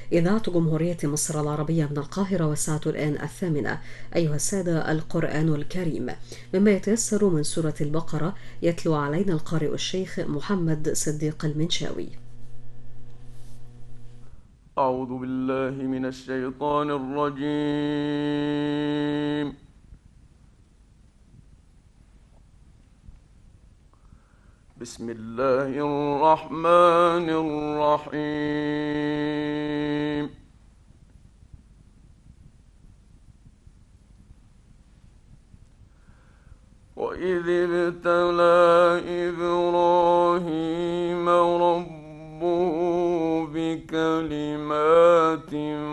إذاعة جمهورية مصر العربية من القاهرة، والساعة الآن 8. أيها السادة، القرآن الكريم مما يتيسر من سورة البقرة، يتلو علينا القارئ الشيخ محمد صديق المنشاوي. أعوذ بالله من الشيطان الرجيم. بسم الله الرحمن الرحيم. وإذ ابتلى إبراهيم ربه بكلمات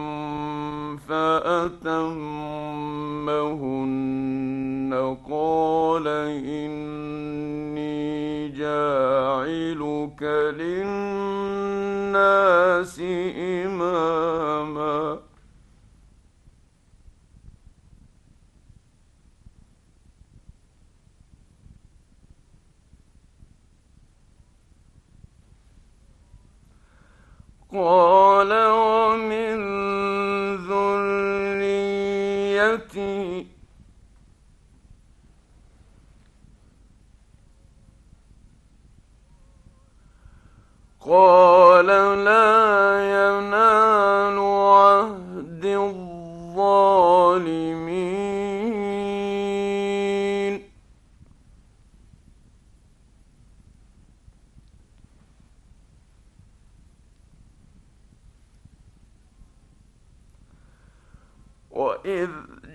فأتمهن قال إني جاعلك للناس إماما. قال ومن ذريتي. قال لا ينال عهد الظالمين. وإذ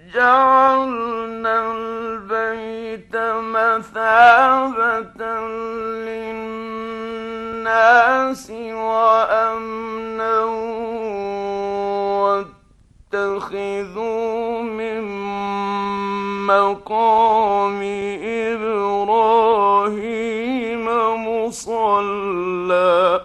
جعلنا البيت مثابة للناس وأمنا واتخذوا من مقام إبراهيم مصلى.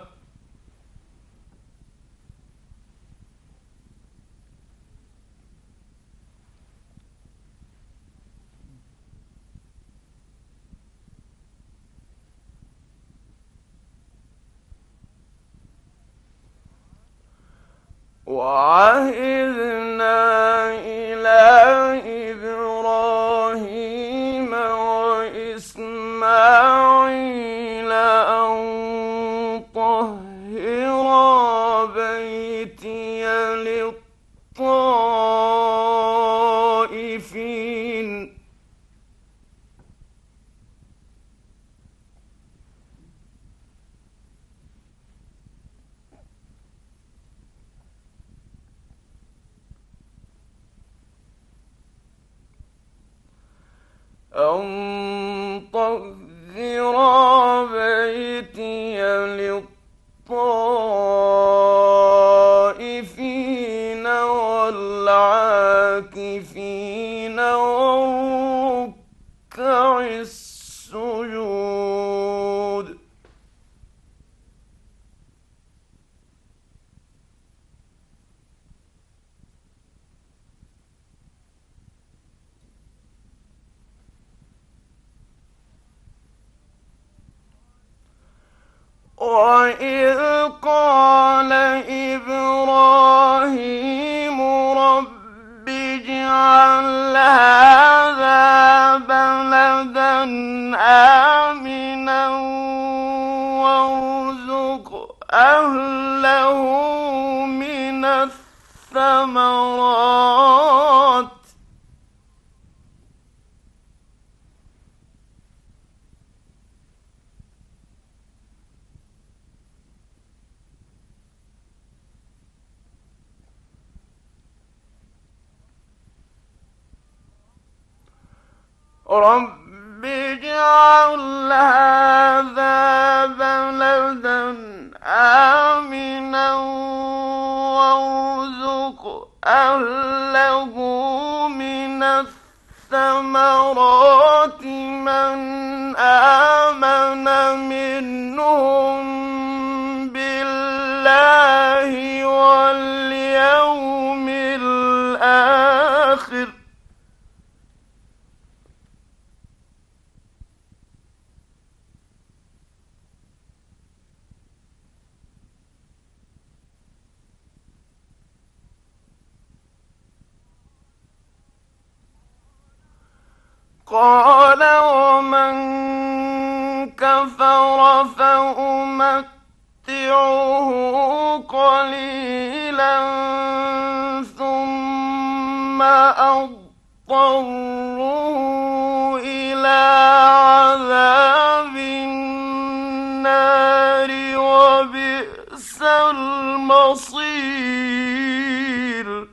وعهدنا إلى إبراهيم وإسماعيل أن طهرا بيتي للطائفين. أن طهر بيتي للطائفين والعاكفين والركع السجود. وإذ قال إبراهيم رب اجعل هذا بلدا آمنا وارزق أهله من الثمرات. رب اجعل هذا بلدا آمنا وارزق أهله من الثمرات من آمن منهم بالله واليوم الآخر. قال ومن كفر فأمتعه قليلا ثم أضطره إلى عذاب النار وبئس المصير.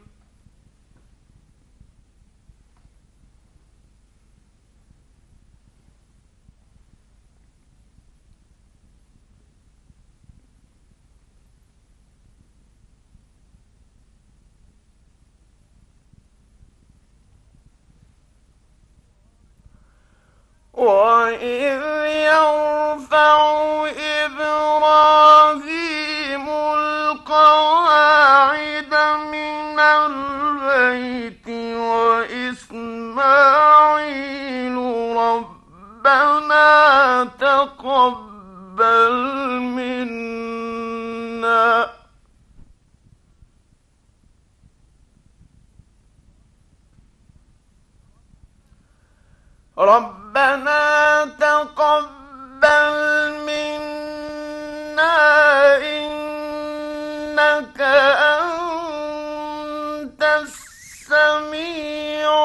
وإذ يرفع إبراهيم القواعد من البيت وإسماعيل ربنا تقبل منا ربنا تقبل منا إنك أنت السميع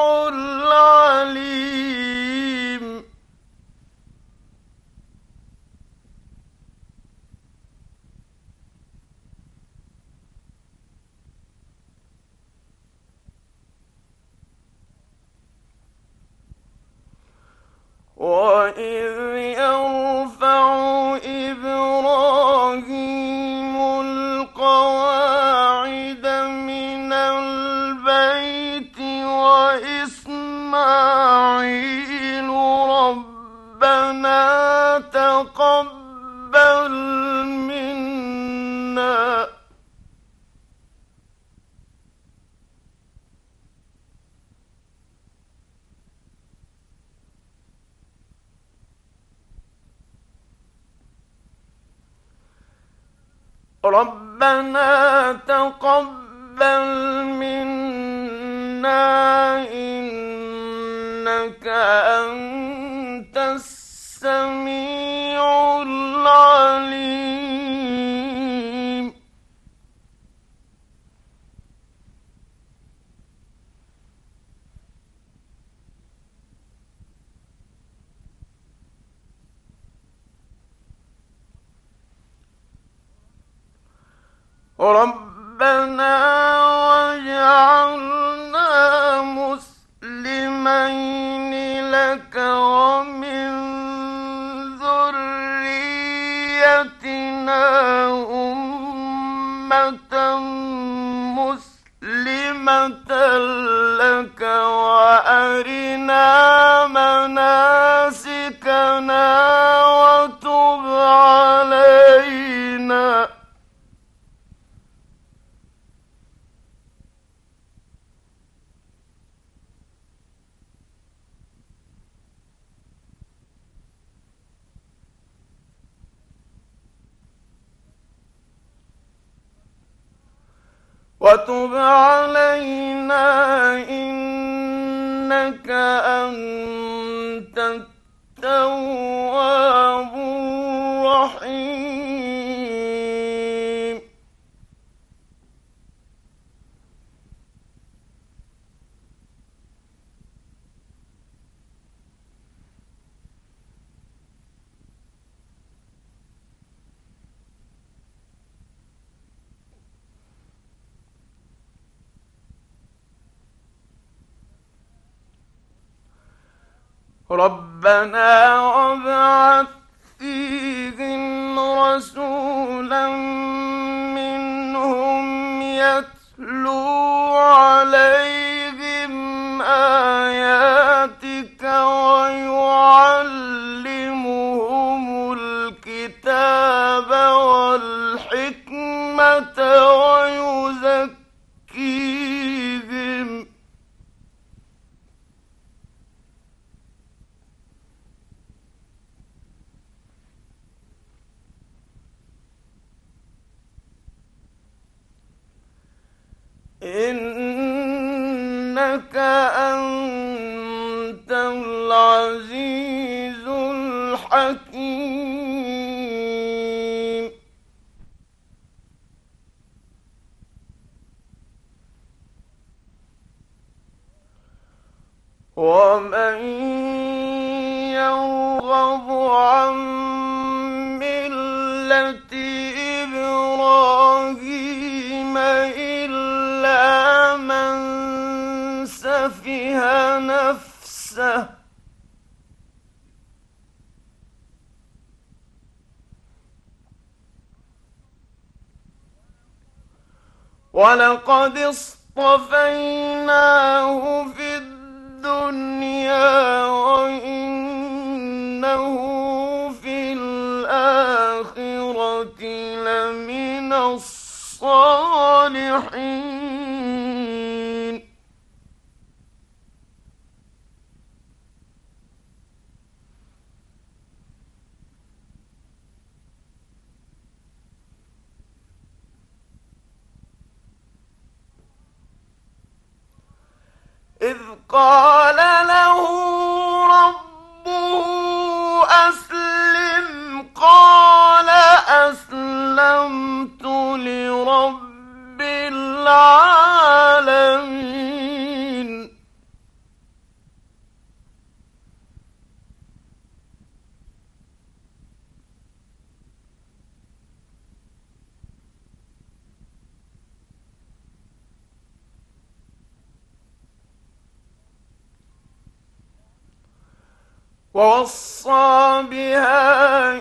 العليم. وإذ يرفع إبراهيم القواعد من البيت وإسماعيل ربنا تقبل منا ربنا تقبل منا إنك أنت السميع العليم. ربنا واجعلنا مسلمين لك ومن ذريتنا أمة مسلمة لك وأرنا مناسكنا وتب علينا إنك أنت التواب الرحيم. ربنا وابعث فيهم رسولا منهم يتلو عليهم آياتك ويعلمهم الكتاب والحكمة ويزكيهم إنك أنت العزيز الحكيم. ومن يرغب عن ملة إبراهيم إلا من سفه نفسه ولقد اصطفيناه في الدنيا وإنه في الآخرة لمن الصالحين. إذ قال له ربه أسلم قال أسلمت لرب العالمين. ووصى بها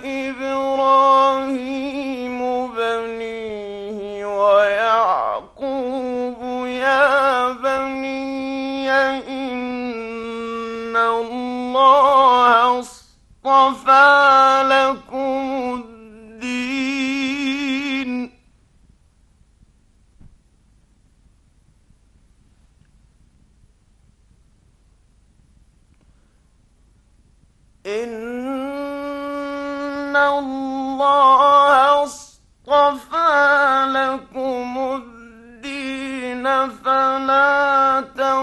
إبراهيم بنيه ويعقوب يا بني إن الله اصطفى لكم الدين إن الله اصطفى لكم الدين فلا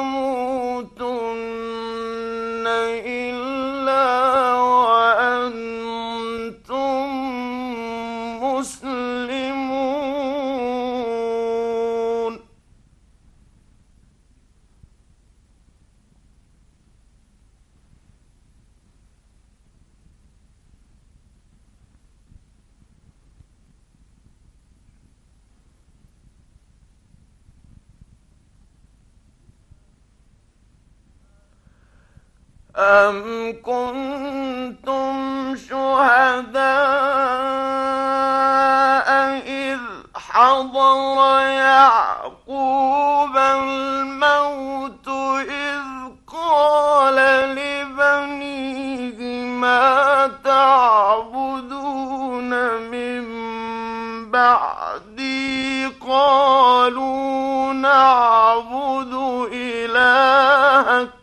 تموتن إلا وأنتم مسلمون. أم كنتم شهداء إذ حضر يعقوب الموت إذ قال لبنيه ما تعبدون من بعدي قالوا نعبد إلهك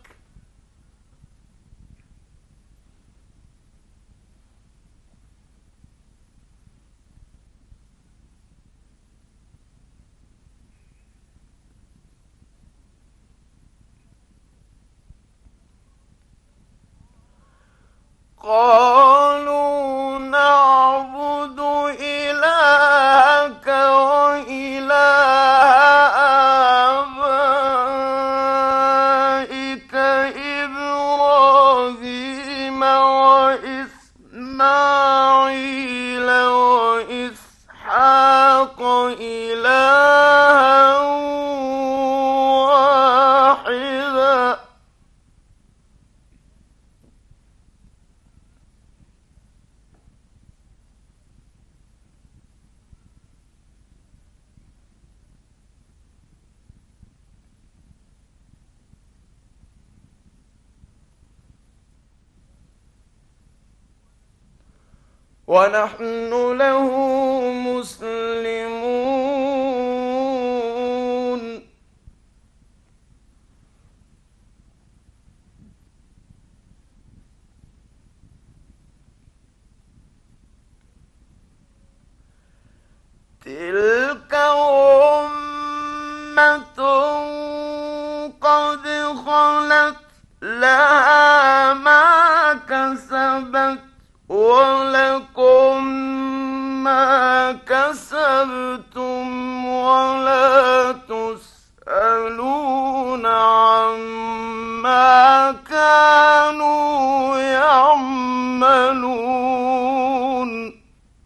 وإله آبائك إبراهيم وإسماعيل وإسحاق إلها واحدا ونحن له مسلمون. تلك أمة قد خلت لها ما كسبت ولكم ما كسبتم ولا تسألون عما كانوا يعملون.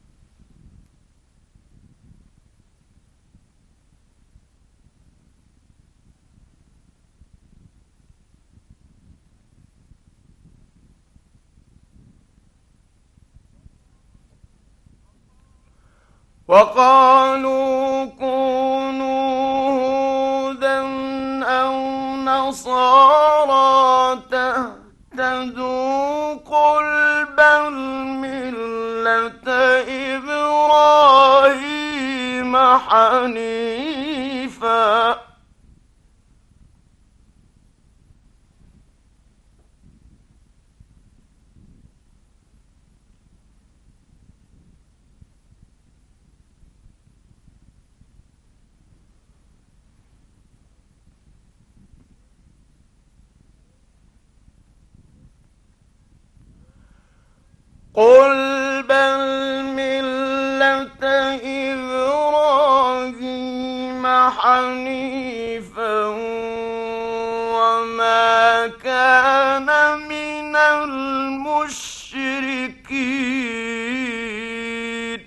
وقالوا كونوا هودا أو نصارى تهتدوا قل بل ملة إبراهيم حنيفا قل بل ملة إبراهيم حنيفا وما كان من المشركين.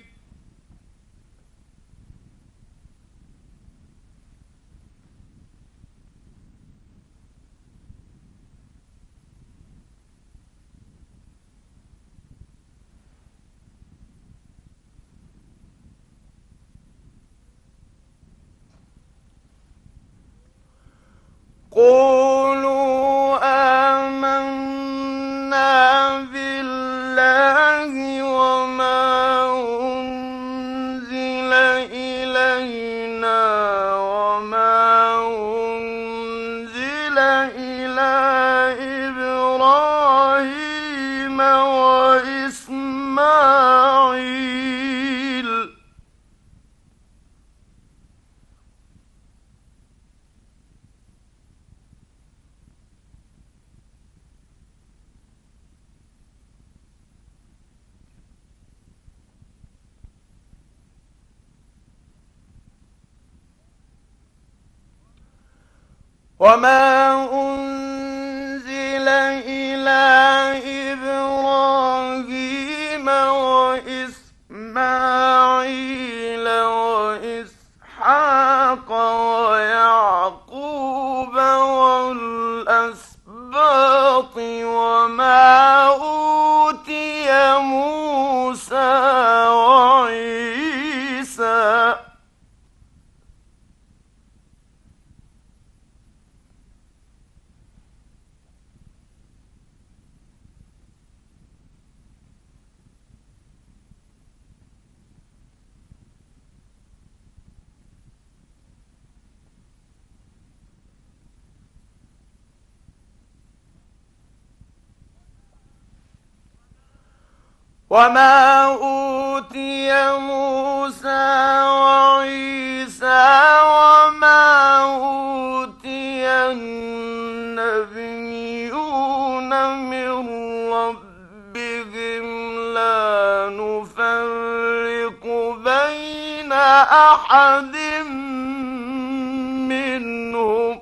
قولوا آمنا بالله وما أنزل إلينا وما أنزل إلى إبراهيم وإسماعيل وما أنزل إلى إبراهيم وإسماعيل وإسحاق ويعقوب والأسباط وما أوتي موسى وعيسى وما أوتي موسى وعيسى وما أوتي النبيون من ربهم لا نفرق بين أحد منهم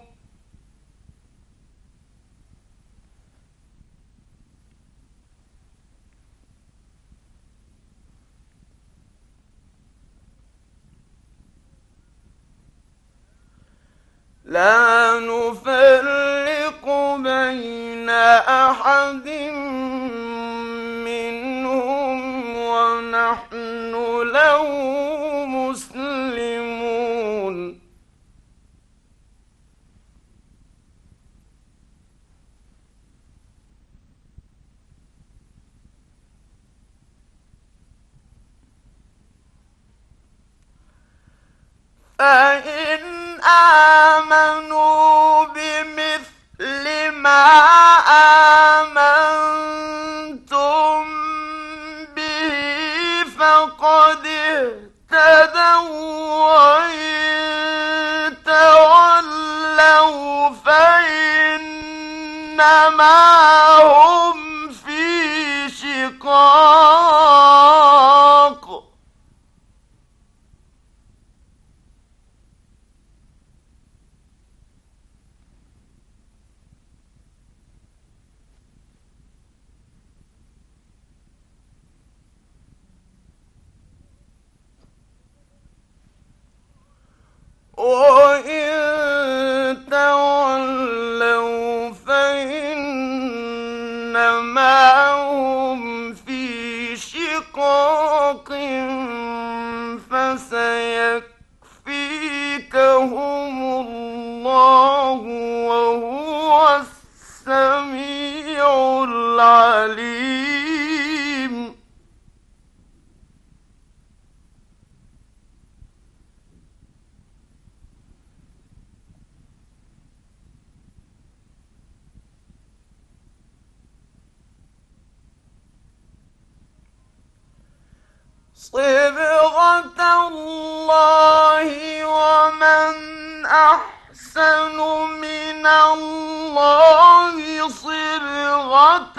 لا نفرق بين أحد منهم ونحن له مسلمون. فإن آمنوا بمثل ما آمنتم به فقد اهتدوا وإن تولوا فإنما إنما هم في شقاق وإن تولوا فإنما هم في شقاق فسيكفيكهم الله وهو السميع العليم صبغة الله ومن أحسن من الله صبغة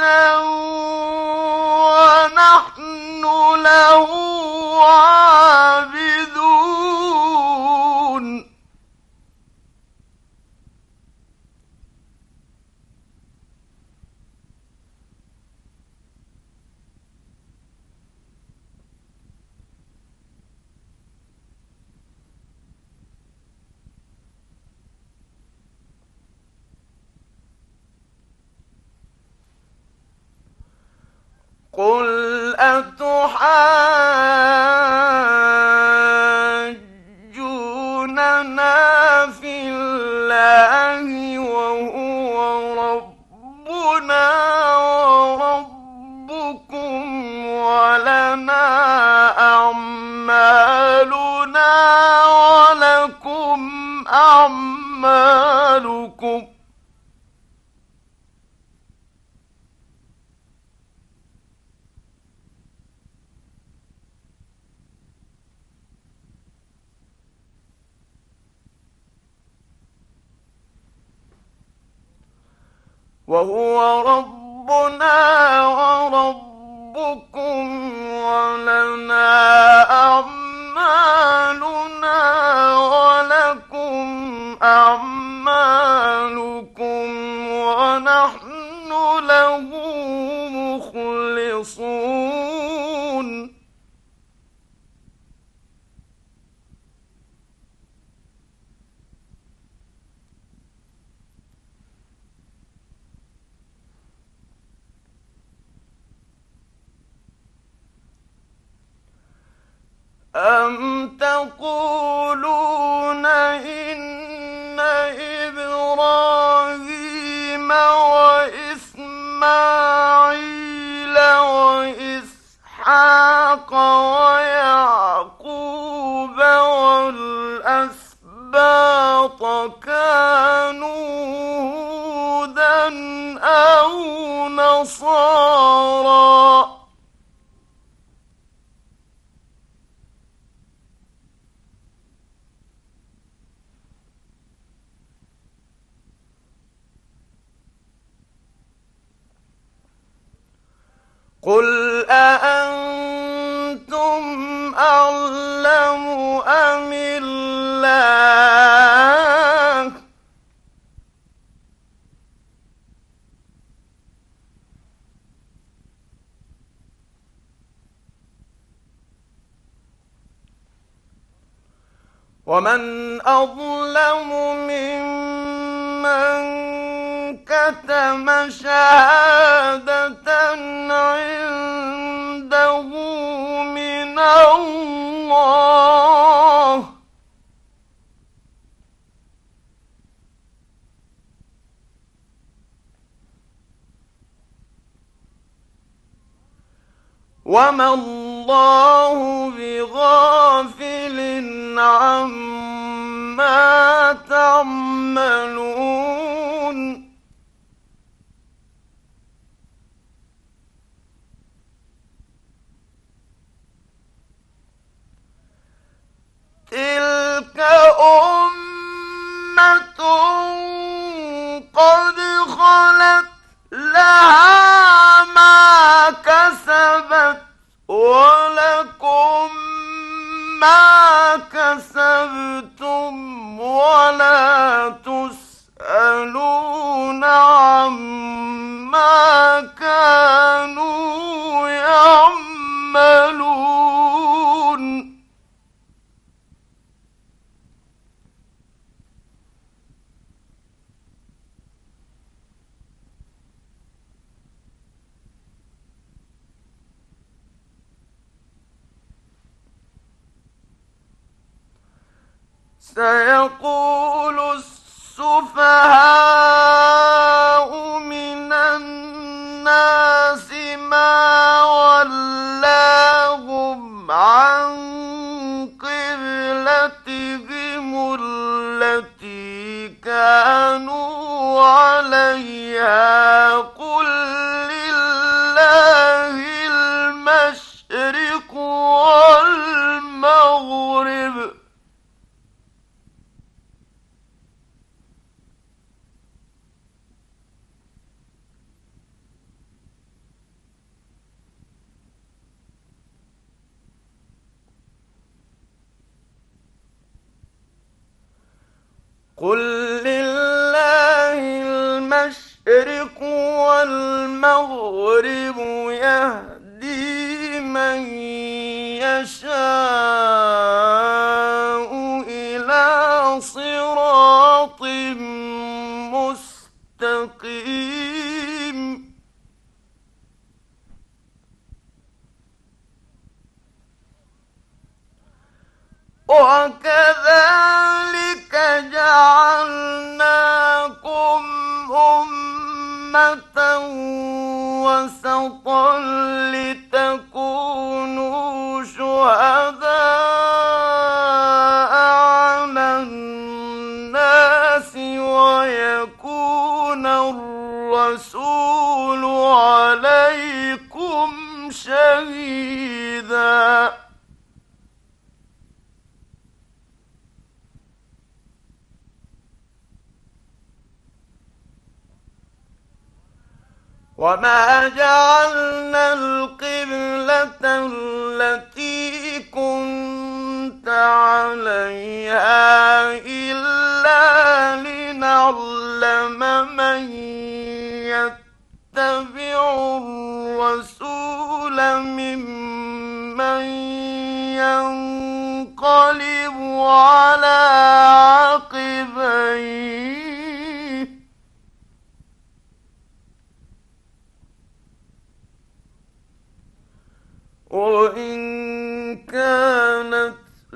ونحن له عابدون قل أتحاجوننا في الله وهو ربنا وربكم ولنا أعمالنا ولكم أعمالكم وهو ربنا وربكم ولنا أعمالنا ولكم أعمالكم ونحن له مخلصون أم تقولون إن إبراهيم وإسماعيل وإسحاق ويعقوب والأسباط كانوا هودا أو نصارى قل أأنتم أعلم أم الله ومن أظلم ممن كتم شهادة عنده من الله وما الله بغافل عما تعملون تلك أمة قد خلت ولا تسألون عما كانوا يعملون. سيقول السفهاء من الناس ما ولاهم عن قبلتهم التي كانوا عليها قل لله المشرق والمغرب قل لله المشرق والمغرب يهدي من يشاء إلى صراط مستقيم. وكذلك جعلناكم أمة وسطا لتكونوا شهداء على الناس ويكون الرسول عليكم شهيدا. وما جعلنا القبلة التي كنت عليها إلا لنعلم من يتبع الرسول ممن ينقلب على عقبيه وإن كانت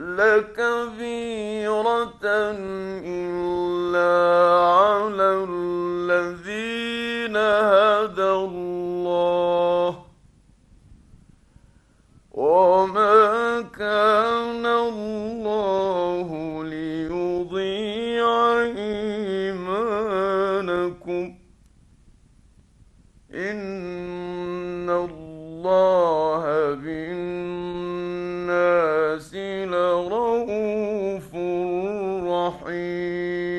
لكبيرة إلا على الذين هدى الله وما كان الله ليضيع إيمانكم إن الله بالناس لرؤوف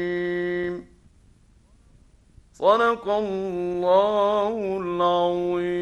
رحيم. صدق الله العظيم.